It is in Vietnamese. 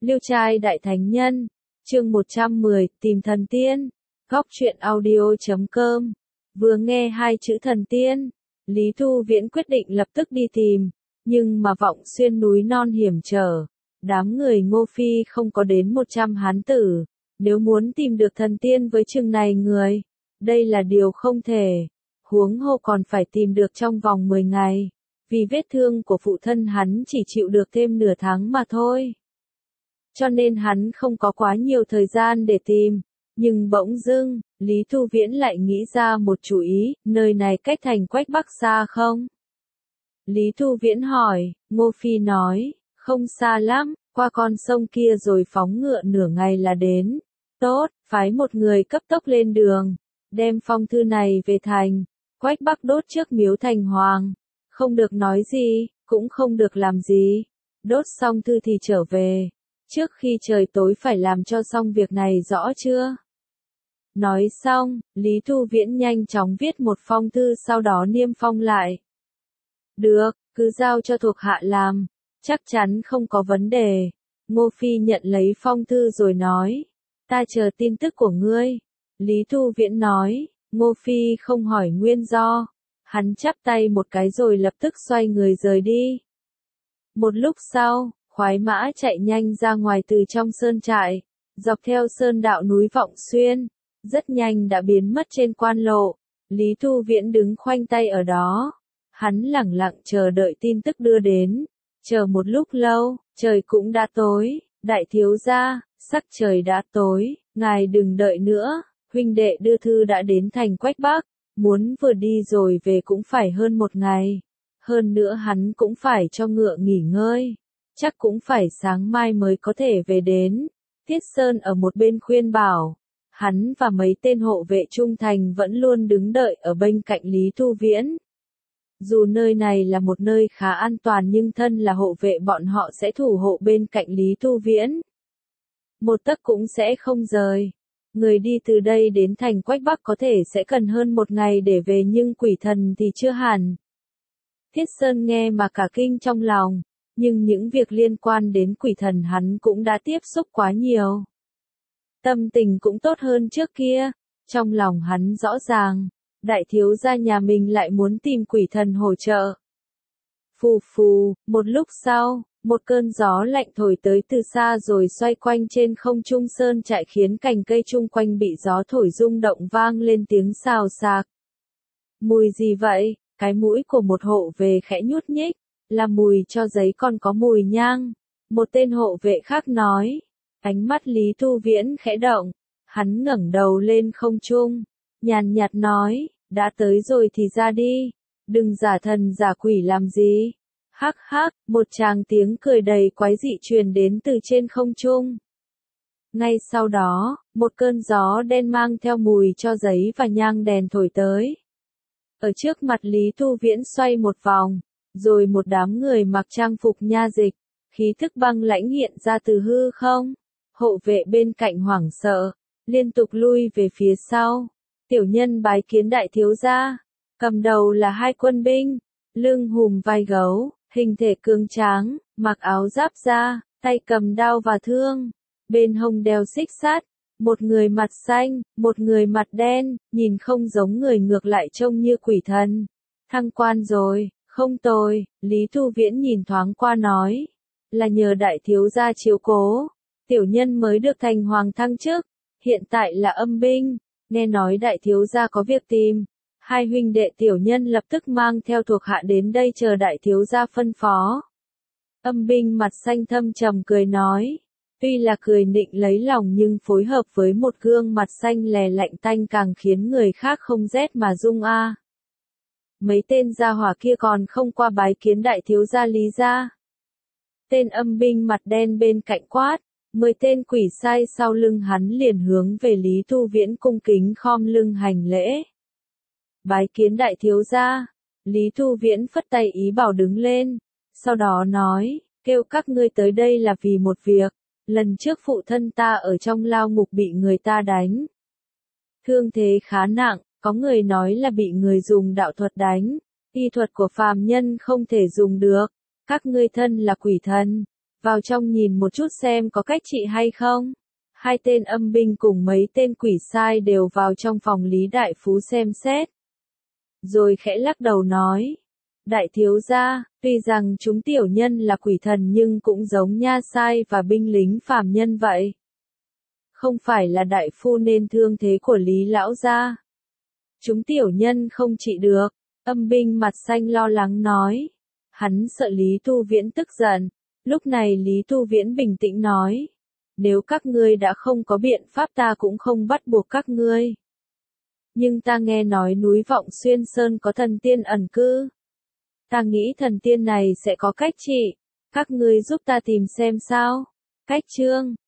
Liêu trai đại thánh nhân, chương 110, tìm thần tiên, góc truyện audio.com, vừa nghe hai chữ thần tiên, Lý Thu Viễn quyết định lập tức đi tìm, nhưng mà vọng xuyên núi non hiểm trở, đám người Ngô Phi không có đến 100 hán tử, nếu muốn tìm được thần tiên với chừng này người, đây là điều không thể, huống hồ còn phải tìm được trong vòng 10 ngày, vì vết thương của phụ thân hắn chỉ chịu được thêm nửa tháng mà thôi. Cho nên hắn không có quá nhiều thời gian để tìm, nhưng bỗng dưng, Lý Thu Viễn lại nghĩ ra một chủ ý, nơi này cách thành Quách Bắc xa không? Lý Thu Viễn hỏi, Ngô Phi nói, không xa lắm, qua con sông kia rồi phóng ngựa nửa ngày là đến. Tốt, phái một người cấp tốc lên đường, đem phong thư này về thành, Quách Bắc đốt trước miếu thành hoàng, không được nói gì, cũng không được làm gì, đốt xong thư thì trở về. Trước khi trời tối phải làm cho xong việc này rõ chưa? Nói xong, Lý Thu Viễn nhanh chóng viết một phong thư sau đó niêm phong lại. Được, cứ giao cho thuộc hạ làm, chắc chắn không có vấn đề. Ngô Phi nhận lấy phong thư rồi nói, ta chờ tin tức của ngươi. Lý Thu Viễn nói, Ngô Phi không hỏi nguyên do, hắn chắp tay một cái rồi lập tức xoay người rời đi. Một lúc sau, khoái mã chạy nhanh ra ngoài từ trong sơn trại, dọc theo sơn đạo núi Vọng Xuyên, rất nhanh đã biến mất trên quan lộ. Lý Thu Viễn đứng khoanh tay ở đó, hắn lẳng lặng chờ đợi tin tức đưa đến, chờ một lúc lâu, trời cũng đã tối, đại thiếu gia, sắc trời đã tối, ngài đừng đợi nữa, huynh đệ đưa thư đã đến thành Quách Bắc, muốn vừa đi rồi về cũng phải hơn một ngày, hơn nữa hắn cũng phải cho ngựa nghỉ ngơi. Chắc cũng phải sáng mai mới có thể về đến. Tiết Sơn ở một bên khuyên bảo, hắn và mấy tên hộ vệ trung thành vẫn luôn đứng đợi ở bên cạnh Lý Thu Viễn. Dù nơi này là một nơi khá an toàn nhưng thân là hộ vệ bọn họ sẽ thủ hộ bên cạnh Lý Thu Viễn. Một tấc cũng sẽ không rời. Người đi từ đây đến thành Quách Bắc có thể sẽ cần hơn một ngày để về nhưng quỷ thần thì chưa hẳn. Tiết Sơn nghe mà cả kinh trong lòng. Nhưng những việc liên quan đến quỷ thần hắn cũng đã tiếp xúc quá nhiều. Tâm tình cũng tốt hơn trước kia, trong lòng hắn rõ ràng, đại thiếu gia nhà mình lại muốn tìm quỷ thần hỗ trợ. Phù phù, một lúc sau, một cơn gió lạnh thổi tới từ xa rồi xoay quanh trên không trung sơn trại khiến cành cây chung quanh bị gió thổi rung động vang lên tiếng xào xạc. Mùi gì vậy? Cái mũi của một hộ về khẽ nhút nhích. Là mùi cho giấy còn có mùi nhang. Một tên hộ vệ khác nói. Ánh mắt Lý Thu Viễn khẽ động. Hắn ngẩng đầu lên không trung. Nhàn nhạt nói. Đã tới rồi thì ra đi. Đừng giả thần giả quỷ làm gì. Hắc hắc. Một tràng tiếng cười đầy quái dị truyền đến từ trên không trung. Ngay sau đó, một cơn gió đen mang theo mùi cho giấy và nhang đèn thổi tới. Ở trước mặt Lý Thu Viễn xoay một vòng. Rồi một đám người mặc trang phục nha dịch, khí thức băng lãnh hiện ra từ hư không. Hộ vệ bên cạnh hoảng sợ, liên tục lui về phía sau. Tiểu nhân bái kiến đại thiếu gia, cầm đầu là hai quân binh, lưng hùm vai gấu, hình thể cường tráng, mặc áo giáp da, tay cầm đao và thương, bên hông đeo xích sắt. Một người mặt xanh, một người mặt đen, nhìn không giống người ngược lại trông như quỷ thần. Thăng quan rồi. Không tồi, Lý Thu Viễn nhìn thoáng qua nói, là nhờ đại thiếu gia chiếu cố, tiểu nhân mới được thành hoàng thăng chức, hiện tại là âm binh, nghe nói đại thiếu gia có việc tìm, hai huynh đệ tiểu nhân lập tức mang theo thuộc hạ đến đây chờ đại thiếu gia phân phó. Âm binh mặt xanh thâm trầm cười nói, tuy là cười nịnh lấy lòng nhưng phối hợp với một gương mặt xanh lè lạnh tanh càng khiến người khác không rét mà run a. Mấy tên gia hỏa kia còn không qua bái kiến đại thiếu gia Lý gia. Tên âm binh mặt đen bên cạnh quát, 10 tên quỷ sai sau lưng hắn liền hướng về Lý Thu Viễn cung kính khom lưng hành lễ. Bái kiến đại thiếu gia, Lý Thu Viễn phất tay ý bảo đứng lên, sau đó nói, kêu các ngươi tới đây là vì một việc, lần trước phụ thân ta ở trong lao ngục bị người ta đánh. Thương thế khá nặng. Có người nói là bị người dùng đạo thuật đánh, y thuật của phàm nhân không thể dùng được, các ngươi thân là quỷ thần, Vào trong nhìn một chút xem có cách trị hay không. Hai tên âm binh cùng mấy tên quỷ sai đều vào trong phòng Lý Đại Phú xem xét. Rồi khẽ lắc đầu nói. Đại thiếu gia, tuy rằng chúng tiểu nhân là quỷ thần nhưng cũng giống nha sai và binh lính phàm nhân vậy. Không phải là đại phu nên thương thế của Lý lão gia. Chúng tiểu nhân không trị được. Âm binh mặt xanh lo lắng nói. Hắn sợ Lý Tu Viễn tức giận. Lúc này Lý Tu Viễn bình tĩnh nói. Nếu các ngươi đã không có biện pháp ta cũng không bắt buộc các ngươi. Nhưng ta nghe nói núi Vọng Xuyên Sơn có thần tiên ẩn cư. Ta nghĩ thần tiên này sẽ có cách trị. Các ngươi giúp ta tìm xem sao. Cách chương